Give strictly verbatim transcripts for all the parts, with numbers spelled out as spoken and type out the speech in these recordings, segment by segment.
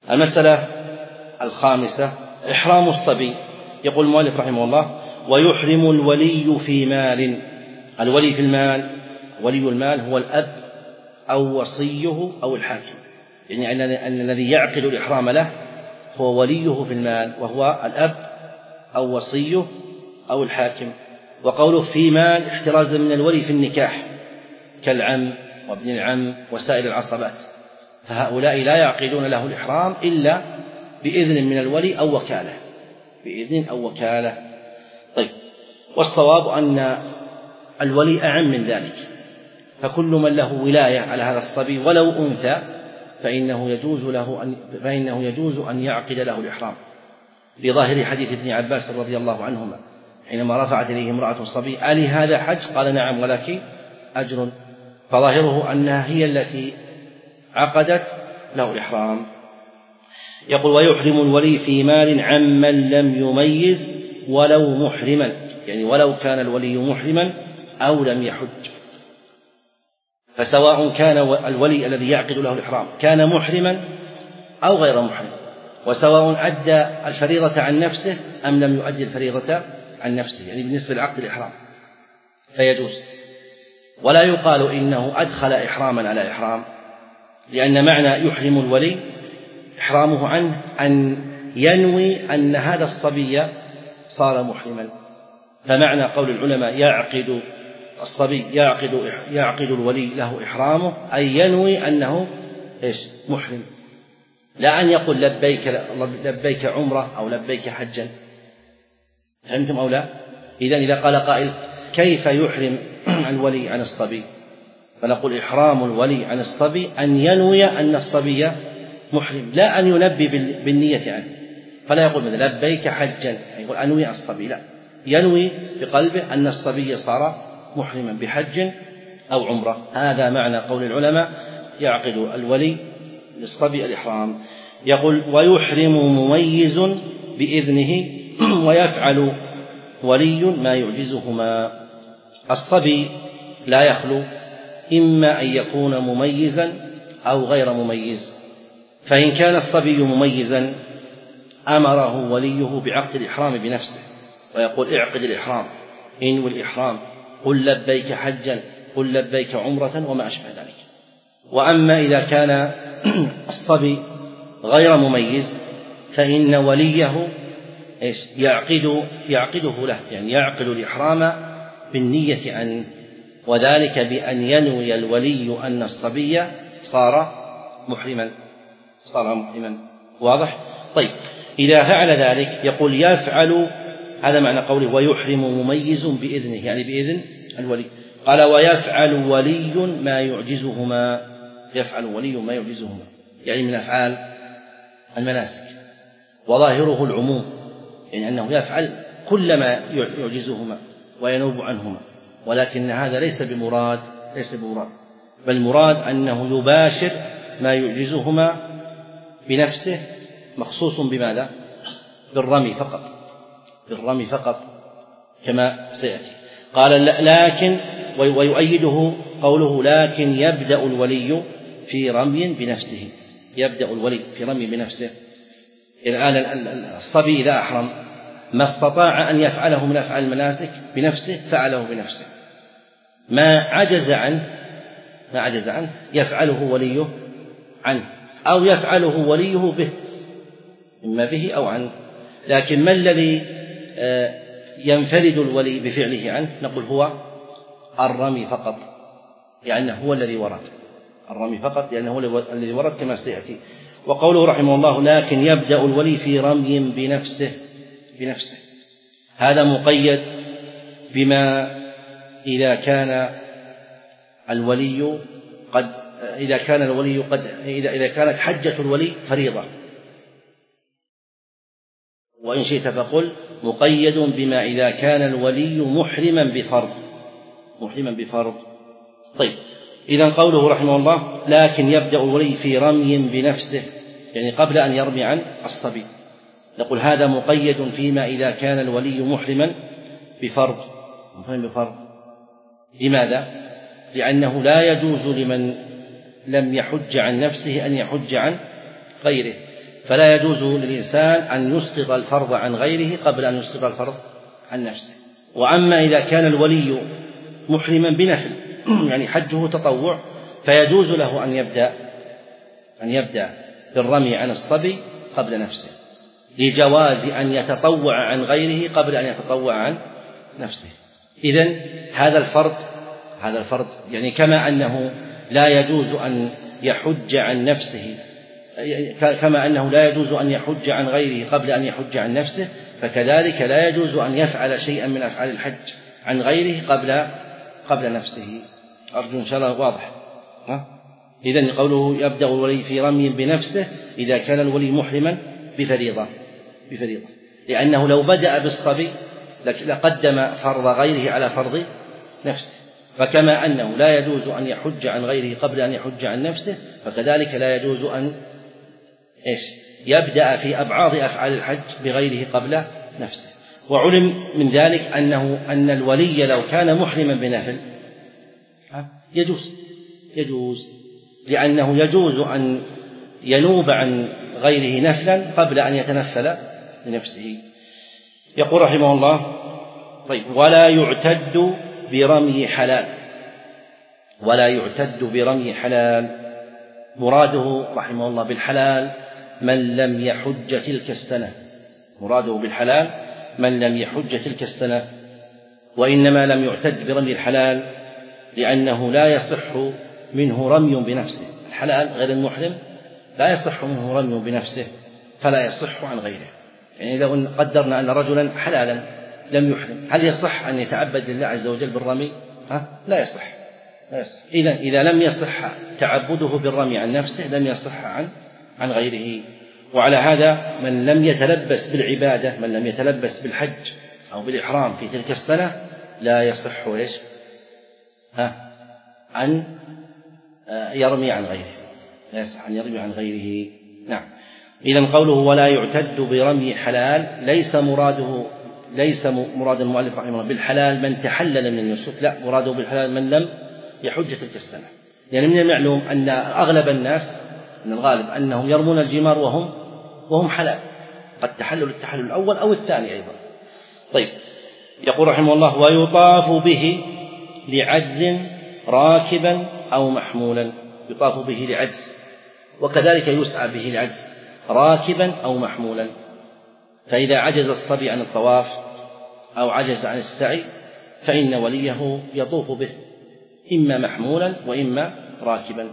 المسألة الخامسة إحرام الصبي. يقول المؤلف رحمه الله: ويحرم الولي في مال. الولي في المال، ولي المال هو الأب أو وصيه أو الحاكم، يعني أن الذي يعقد الإحرام له هو وليه في المال، وهو الأب أو وصيه أو الحاكم. وقوله في مال احترازا من الولي في النكاح كالعم وابن العم وسائر العصبات، فهؤلاء لا يعقدون له الإحرام إلا بإذن من الولي أو وكالة، بإذن أو وكالة. طيب، والصواب أن الولي أعم من ذلك، فكل من له ولاية على هذا الصبي ولو أنثى فإنه يجوز له أن فإنه يجوز أن يعقد له الإحرام، لظاهر حديث ابن عباس رضي الله عنهما حينما رفعت إليه امرأة الصبي: ألي هذا حج؟ قال: نعم، ولكن أجر. فظاهره أنها هي التي عقدت له الإحرام. يقول: ويحرم الولي في مال عمن لم يميز ولو محرما، يعني ولو كان الولي محرما أو لم يحج، فسواء كان الولي الذي يعقد له الإحرام كان محرما أو غير محرم، وسواء أدى الفريضة عن نفسه أم لم يؤدي الفريضة عن نفسه، يعني بالنسبة لعقد الإحرام فيجوز. ولا يقال إنه أدخل إحراما على إحرام، لأن معنى يحرم الولي إحرامه عنه أن ينوي أن هذا الصبي صار محرما. فمعنى قول العلماء يعقد الصبي يعقد يعقد الولي له إحرامه أي ينوي أنه إيش؟ محرم، لا أن يقول لبيك لبيك عمرة أو لبيك حجا. فهمتم أو لا؟ إذن إذا قال قائل: كيف يحرم الولي عن الصبي؟ فنقول: إحرام الولي عن الصبي أن ينوي أن الصبي محرم، لا أن ينبي بالنية عنه. فلا يقول مثلا لبيك حجا، يقول أنوي الصبي، لا، ينوي بقلبه أن الصبي صار محرما بحج أو عمرة. هذا معنى قول العلماء يعقد الولي للصبي الإحرام. يقول: ويحرم مميز بإذنه ويفعل ولي ما يعجزهما. الصبي لا يخلو إما أن يكون مميزا أو غير مميز، فإن كان الصبي مميزا أمره وليه بعقد الإحرام بنفسه، ويقول: اعقد الإحرام، انوي الإحرام، قل لبيك حجا، قل لبيك عمرة، وما أشبه ذلك. وأما إذا كان الصبي غير مميز فإن وليه إيش؟ يعقد يعقده له، يعني يعقد الإحرام بالنية عنه، وذلك بأن ينوي الولي أن الصبي صار محرما صار محرما واضح؟ طيب، إذا فعل ذلك يقول يفعل، هذا معنى قوله ويحرم مميز بإذنه، يعني بإذن الولي. قال: ويفعل ولي ما يعجزهما. يفعل ولي ما يعجزهما يعني من أفعال المناسك، وظاهره العموم، يعني أنه يفعل كل ما يعجزهما وينوب عنهما، ولكن هذا ليس بمراد ليس بمراد بل مراد أنه يباشر ما يعجزهما بنفسه، مخصوص بماذا؟ بالرمي فقط، بالرمي فقط كما سيأتي. قال: لكن، ويؤيده قوله: لكن يبدأ الولي في رمي بنفسه. يبدأ الولي في رمي بنفسه. الآن الصبي إذا أحرم ما استطاع أن يفعله من أفعال المناسك بنفسه فعله بنفسه، ما عجز عنه ما عجز عنه يفعله وليه عنه، أو يفعله وليه به، إما به أو عنه. لكن ما الذي ينفرد الولي بفعله عنه؟ نقول هو الرمي فقط، لأنه هو الذي ورد، الرمي فقط لأنه هو الذي ورد كما سيأتي. وقوله رحمه الله: لكن يبدأ الولي في رمي بنفسه بنفسه هذا مقيد بما إذا كان الولي قد إذا كان الولي قد إذا إذا كانت حجة الولي فريضة، وإن شئت فقل مقيد بما إذا كان الولي محرما بفرض محرما بفرض. طيب، إذن قوله رحمه الله: لكن يبدأ الولي في رمي بنفسه، يعني قبل أن يرمي عن الصبي. نقول هذا مقيد فيما إذا كان الولي محرما بفرض محرما بفرض. لماذا؟ لأنه لا يجوز لمن لم يحج عن نفسه أن يحج عن غيره، فلا يجوز للإنسان أن يسقط الفرض عن غيره قبل أن يسقط الفرض عن نفسه. وأما إذا كان الولي محرما بنفل يعني حجه تطوع، فيجوز له أن يبدأ أن يبدأ بالرمي عن الصبي قبل نفسه، لجواز أن يتطوع عن غيره قبل أن يتطوع عن نفسه. إذن هذا الفرض هذا الفرض يعني كما أنه لا يجوز أن يحج عن نفسه، كما أنه لا يجوز أن يحج عن غيره قبل أن يحج عن نفسه، فكذلك لا يجوز أن يفعل شيئا من أفعال الحج عن غيره قبل قبل نفسه. أرجو إن شاء الله واضح. إذن قوله يبدأ الولي في رمي بنفسه إذا كان الولي محرما بفريضة بفريضة لأنه لو بدأ بالصبي لقدم فرض غيره على فرض نفسه، فكما أنه لا يجوز أن يحج عن غيره قبل أن يحج عن نفسه، فكذلك لا يجوز أن إيش يبدأ في أبعاض أفعال الحج بغيره قبل نفسه. وعلم من ذلك أنه أن الولي لو كان محرما بنفل يجوز يجوز لأنه يجوز أن ينوب عن غيره نفلا قبل أن يتنفل لنفسه. يقول رحمه الله: طيب ولا يعتد برمي حلال ولا يعتد برمي حلال مراده رحمه الله بالحلال من لم يحج تلك السنة مراده بالحلال من لم يحج تلك السنة، وإنما لم يعتد برمي الحلال لأنه لا يصح منه رمي بنفسه. الحلال غير المحرم لا يصح منه رمي بنفسه فلا يصح عن غيره. يعني لو قدرنا أن رجلا حلالا لم يحرم، هل يصح أن يتعبد لله عز وجل بالرمي؟ ها؟ لا يصح لا يصح. إذا إذا لم يصح تعبده بالرمي عن نفسه لم يصح عن عن غيره. وعلى هذا من لم يتلبس بالعبادة من لم يتلبس بالحج أو بالإحرام في تلك السنة لا يصح إيش ها أن يرمي عن غيره لا يصح أن يرمي عن غيره. نعم. إذن قوله ولا يعتد برمي حلال ليس مراده ليس مراد المؤلف رحمه الله بالحلال من تحلل من النسك، لا، مراده بالحلال من لم يحج تلك السنة. يعني من المعلوم أن أغلب الناس من الغالب أنهم يرمون الجمار وهم وهم حلال، قد تحلل التحلل الأول أو الثاني أيضا. طيب يقول رحمه الله: ويطاف به لعجز راكبا أو محمولا. يطاف به لعجز، وكذلك يسعى به لعجز راكبا أو محمولا. فإذا عجز الصبي عن الطواف أو عجز عن السعي فإن وليه يطوف به إما محمولا وإما راكبا.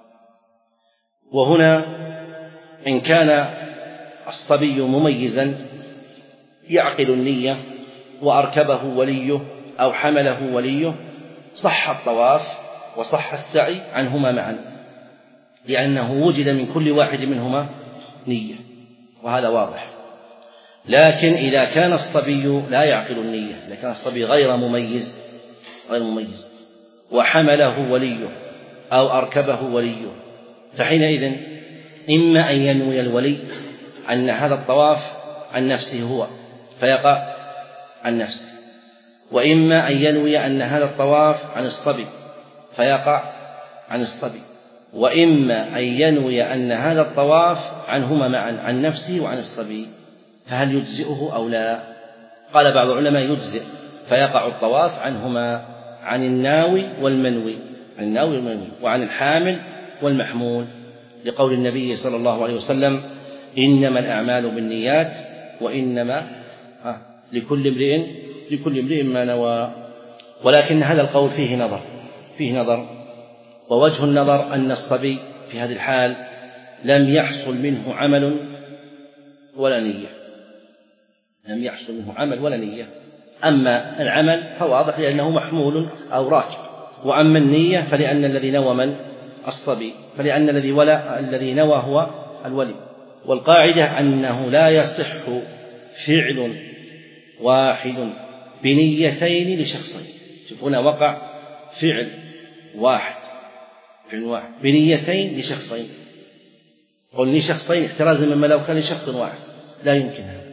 وهنا إن كان الصبي مميزا يعقل النية وأركبه وليه أو حمله وليه صح الطواف وصح السعي عنهما معا، لأنه وجد من كل واحد منهما نية، وهذا واضح. لكن إذا كان الصبي لا يعقل النية، إذا كان الصبي غير مميز غير مميز وحمله وليه أو أركبه وليه، فحينئذ إما أن ينوي الولي أن هذا الطواف عن نفسه هو فيقع عن نفسه، وإما أن ينوي أن هذا الطواف عن الصبي فيقع عن الصبي، وإما أن ينوي أن هذا الطواف عنهما معا عن نفسه وعن الصبي. فهل يجزئه أو لا؟ قال بعض العلماء يجزئ، فيقع الطواف عنهما، عن الناوي والمنوي عن الناوي والمنوي وعن الحامل والمحمول، لقول النبي صلى الله عليه وسلم: إنما الأعمال بالنيات وإنما لكل امرئ لكل امرئ ما نوى. ولكن هذا القول فيه نظر فيه نظر ووجه النظر أن الصبي في هذه الحال لم يحصل منه عمل ولا نية لم يحصل منه عمل ولا نية. أما العمل فواضح لأنه محمول أو راكب، وأما النية فلأن الذي نوى من الصبي، فلأن الذي ولا الذي نوى هو الولي. والقاعدة أنه لا يصح فعل واحد بنيتين لشخصين. شوفوا هنا وقع فعل واحد فعل واحد بنيتين لشخصين. قل لي شخصين احترازا مما لو كان لشخص واحد، لا يمكن هذا،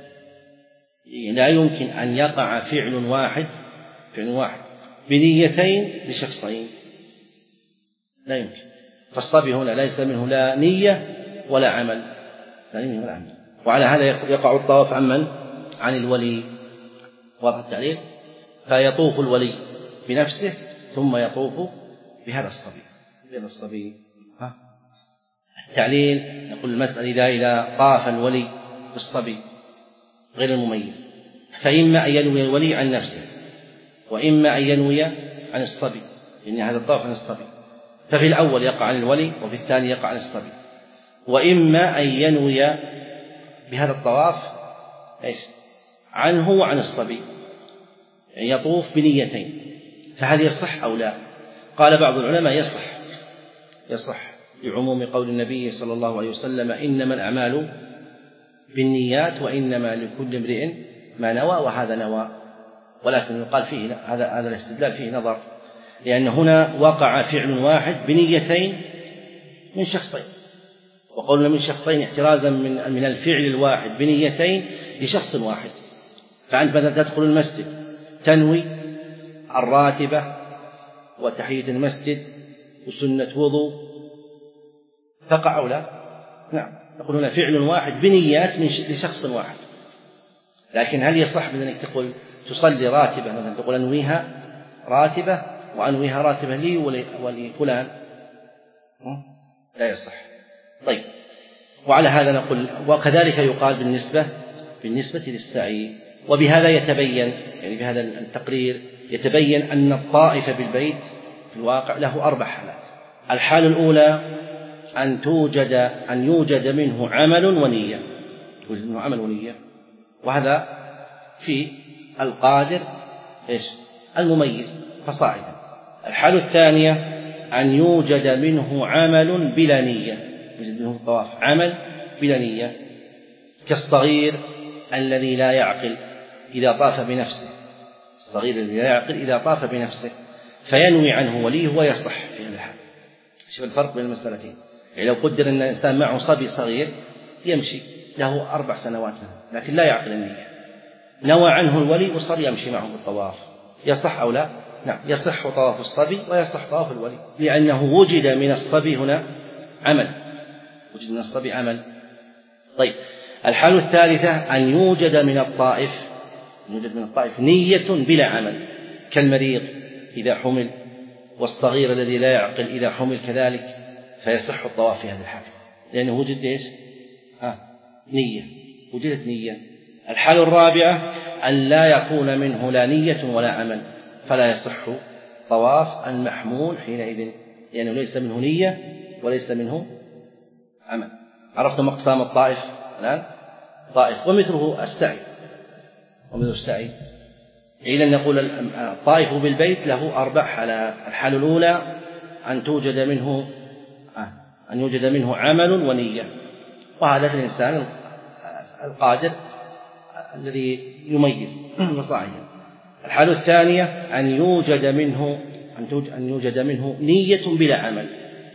لا يمكن أن يقع فعل واحد فعل واحد بنيتين لشخصين، لا يمكن. فالصبي هنا ليس منه لا نية ولا عمل، لا ينوي ولا عمل. وعلى هذا يقع الطواف عمن؟ عن الولي. واضح التعليل؟ فيطوف الولي بنفسه ثم يطوف بهذا الصبي بهذا الصبي ها؟ التعليل نقول المسألة إذا إذا طاف الولي بالصبي غير المميز فإما أن ينوي الولي عن نفسه وإما أن ينوي عن الصبي، لأن هذا الطواف عن الصبي، ففي الأول يقع عن الولي وفي الثاني يقع عن الصبي. وإما أن ينوي بهذا الطواف إيش؟ عنه وعن الصبي، يعني يطوف بنيتين، فهل يصح أو لا؟ قال بعض العلماء يصح يصح لعموم قول النبي صلى الله عليه وسلم إنما الأعمال بالنيات وإنما لكل امرئ ما نوى، وهذا نوى. ولكن يقال فيه هذا هذا الاستدلال فيه نظر، لأن هنا وقع فعل واحد بنيتين من شخصين، وقولنا من شخصين احترازا من من الفعل الواحد بنيتين لشخص واحد. فأنت مثلا تدخل المسجد تنوي الراتبة وتحية المسجد وسنة وضوء، تقع أو لا؟ نعم، نقول هنا فعل واحد بنيات من لشخص واحد. لكن هل يصح أنك تقول تصلي راتبة مثلا تقول أنويها راتبة وأنويها راتبة لي ولفلان؟ لا يصح. طيب، وعلى هذا نقول وكذلك يقال بالنسبة بالنسبة للسعي. وبهذا يتبين، يعني بهذا التقرير يتبين أن الطائف بالبيت في الواقع له أربع حالات. الحالة الأولى أن توجد أن يوجد منه عمل ونية، يوجد منه عمل ونية، وهذا في القادر إيش؟ المميز فصاعدا. الحالة الثانية أن يوجد منه عمل بلا نية، يوجد منه الطواف عمل بلا نية، كالصغير الذي لا يعقل إذا طاف بنفسه، الصغير الذي لا يعقل إذا طاف بنفسه فينوي عنه وليه ويصح في هذا الحال. شوف الفرق بين المسألتين. يعني لو قدر أن الإنسان معه صبي صغير يمشي له أربع سنوات مثلا لكن لا يعقل النية، نوى عنه الولي وصار يمشي معه بالطواف، يصح أو لا؟ نعم، يصح طواف الصبي ويصح طواف الولي، لأنه وجد من الصبي هنا عمل، وجد من الصبي عمل. طيب، الحالة الثالثة أن يوجد من الطائف يوجد من الطائف نية بلا عمل، كالمريض إذا حمل والصغير الذي لا يعقل إذا حمل كذلك، فيصح الطواف في هذا الحال لأنه وجد إيش؟ آه نية، وجدت نية. الحالة الرابعة أن لا يكون منه لا نية ولا عمل، فلا يصح طواف المحمول حينئذ، لأنه ليس منه نية وليس منه عمل. عرفتم أقسام الطائف الآن؟ طائف ومثله السعي ومثل السعي. إذن نقول الطائف بالبيت له أربع حالات. الحالة الأولى أن توجد منه أن يوجد منه عمل ونية، وهذا في الإنسان القادر الذي يميز مصاعدا. الحالة الثانية أن يوجد منه أن يوجد منه نية بلا عمل،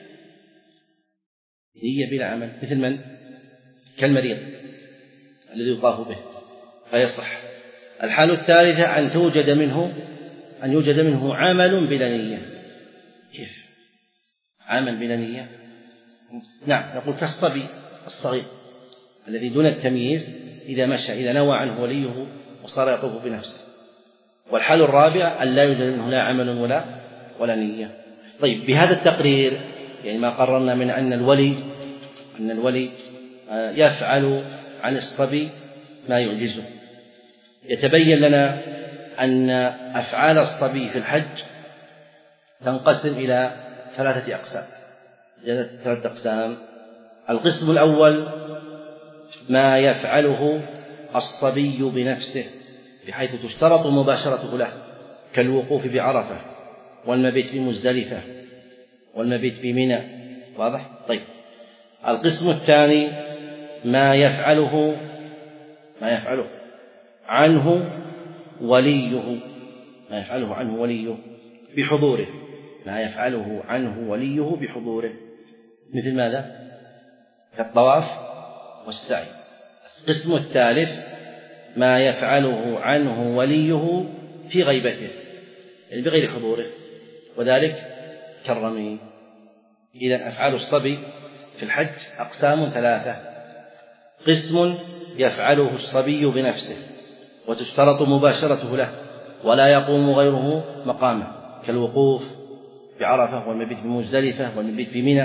نية بلا عمل، مثل من؟ كالمريض الذي يطاف به فيصح. الحالة الثالثة أن توجد منه أن يوجد منه عمل بلا نية. كيف عمل بلا نية؟ نعم، نقول كالصبي الصغير الذي دون التمييز إذا مشى إذا نوى عنه وليه وصار يطوف بنفسه. والحالة الرابعة أن لا يوجد منه لا عمل ولا ولا نية. طيب، بهذا التقرير يعني ما قررنا من أن الولي أن الولي يفعل عن الصبي ما يعجزه، يتبين لنا أن أفعال الصبي في الحج تنقسم إلى ثلاثة أقسام ثلاثة أقسام. القسم الأول ما يفعله الصبي بنفسه بحيث تشترط مباشرته له، كالوقوف بعرفة والمبيت بمزدلفة والمبيت بمنى. واضح؟ طيب، القسم الثاني ما يفعله ما يفعله عنه وليه ما يفعله عنه وليه بحضوره ما يفعله عنه وليه بحضوره مثل ماذا؟ كالطواف والسعي. القسم الثالث ما يفعله عنه وليه في غيبته يعني بغير حضوره، وذلك كالرمي. إذن أفعال الصبي في الحج أقسام ثلاثة: قسم يفعله الصبي بنفسه وتشترط مباشرته له ولا يقوم غيره مقامه كالوقوف بعرفة والمبيت بمزدلفة والمبيت بمنى.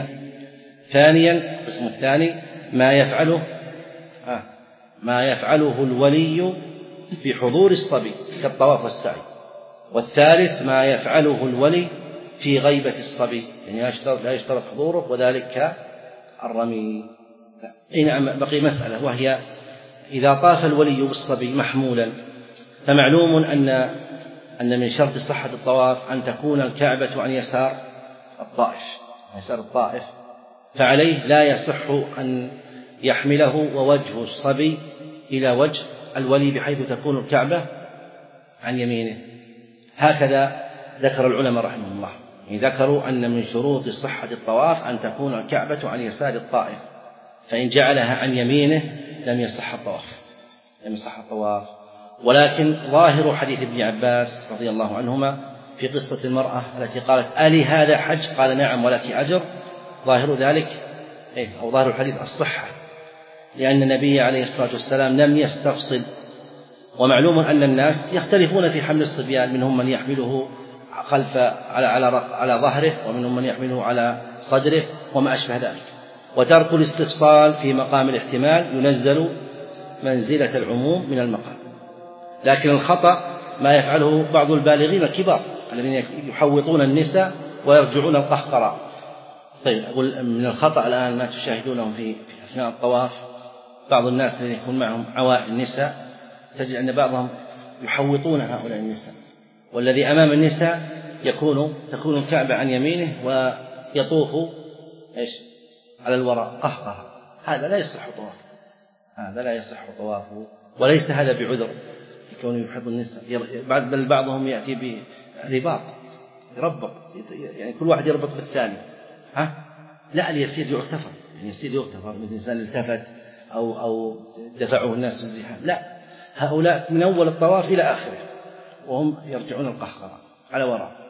ثانيا القسم الثاني ما يفعله آه ما يفعله الولي في حضور الصبي كالطواف والسعي. والثالث ما يفعله الولي في غيبة الصبي يعني لا يشترط حضوره وذلك كالرمي. نعم بقي مسألة وهي إذا طاف الولي بالصبي محمولا فمعلوم أن أن من شرط صحة الطواف أن تكون الكعبة عن يسار الطائف يسار الطائف فعليه لا يصح أن يحمله ووجه الصبي إلى وجه الولي بحيث تكون الكعبة عن يمينه. هكذا ذكر العلماء رحمه الله ذكروا أن من شروط صحة الطواف أن تكون الكعبة عن يسار الطائف فإن جعلها عن يمينه لم يصح الطواف لم يصح الطواف. ولكن ظاهر حديث ابن عباس رضي الله عنهما في قصة المرأة التي قالت ألي هذا حج قال نعم ولك أجر ظاهر ذلك أو ظاهر الحديث الصحة لأن النبي عليه الصلاة والسلام لم يستفصل. ومعلوم أن الناس يختلفون في حمل الصبيان منهم من يحمله خلف على على على ظهره ومنهم من يحمله على صدره وما أشبه ذلك. وترك الاستفصال في مقام الاحتمال ينزل منزلة العموم من المقام. لكن الخطأ ما يفعله بعض البالغين الكبار الذين يحوطون النساء ويرجعون القهقرة. طيب أقول من الخطأ الآن ما تشاهدونه في أثناء الطواف بعض الناس الذين يكون معهم عوائل النساء تجد أن بعضهم يحوطون هؤلاء النساء والذي أمام النساء يكون تكون الكعبة عن يمينه ويطوف إيش على الوراء قهقرة. هذا لا يصح طوافه هذا لا يصح طوافه وليس هذا بعذر يكون يحض النساء بل بعضهم يأتي برباط يربط يعني كل واحد يربط بالثاني ها لا اليسير يغتفر يعني يسير يغتفر مثل الإنسان التفت أو أو دفعه الناس في الزحام لا هؤلاء من أول الطواف إلى آخره وهم يرجعون القهقرة على وراء.